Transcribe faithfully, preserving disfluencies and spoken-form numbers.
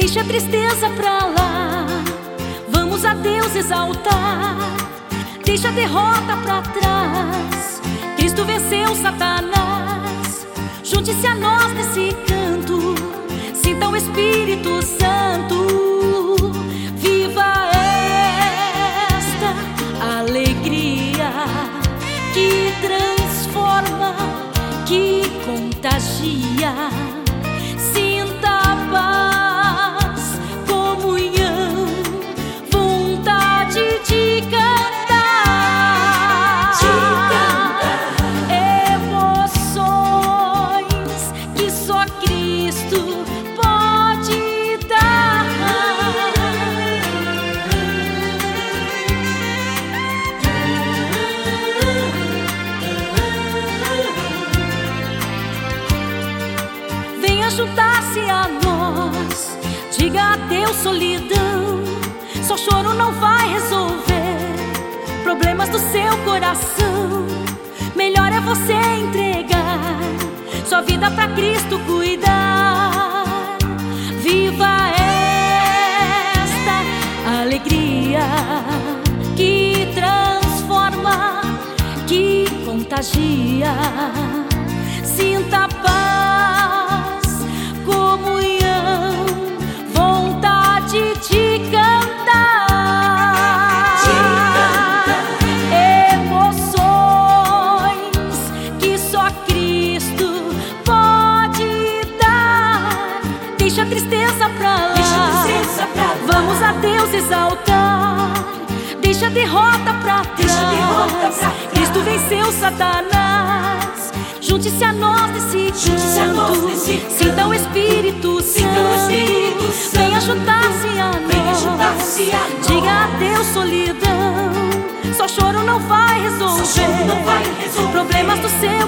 Deixa a tristeza pra lá, vamos a Deus exaltar. Deixa a derrota pra trás, Cristo venceu Satanás. Junte-se a nós nesse canto, sinta o Espírito Santo. Viva esta alegria que transforma, que contagia. Sinta a paz, comunhão, vontade de cantar, de cantar. Emoções que só Cristo pode dar. Venha juntar-se a nós, diga adeus solidão. Só choro não vai resolver problemas do seu coração. Melhor é você entregar sua vida pra Cristo cuidar. Viva esta alegria que transforma, que contagia. Sinta a paz, comunhão, vontade de cantar, De cantar. emoções que só Cristo pode dar. Deixa a tristeza pra lá, Deixa a tristeza pra lá. vamos a Deus exaltar. Deixa a derrota pra Deixa a derrota pra trás, trás. Cristo venceu Satanás. Junte-se a nós nesse Junte-se a nós canto, nesse sinta o Espírito Sinta o Espírito Santo. Santo. Venha juntar-se a Venha juntar-se a nós, nós. diga adeus solidão. Só choro não vai resolver, Só choro não vai resolver. problemas do seu